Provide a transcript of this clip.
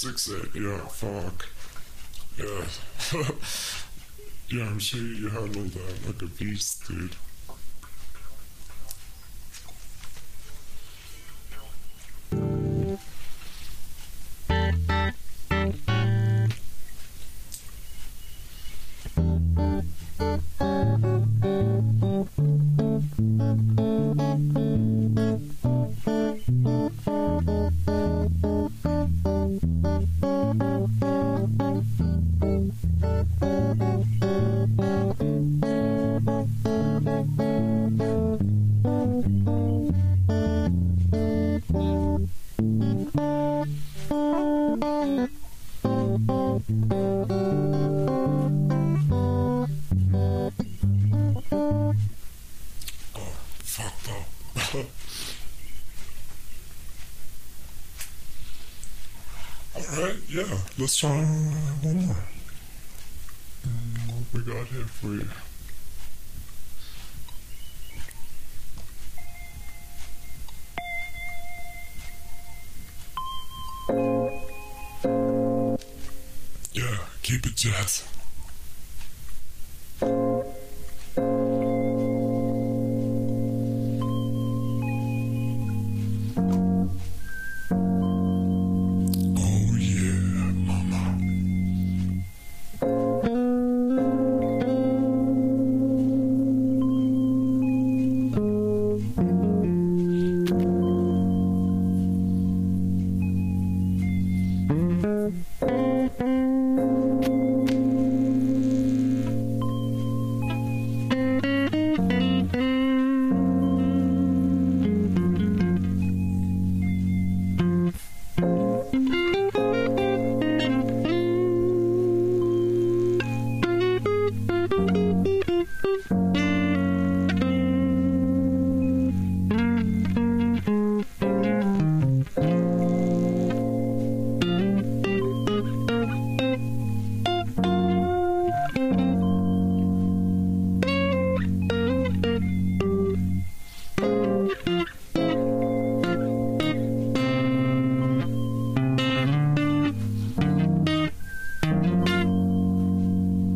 6-8, yeah, fuck. Yeah. Yeah, I'm sure you handled that like a beast, dude. Fucked up. Alright, yeah, let's try one more. What we got here for you? Yeah, keep it jazz.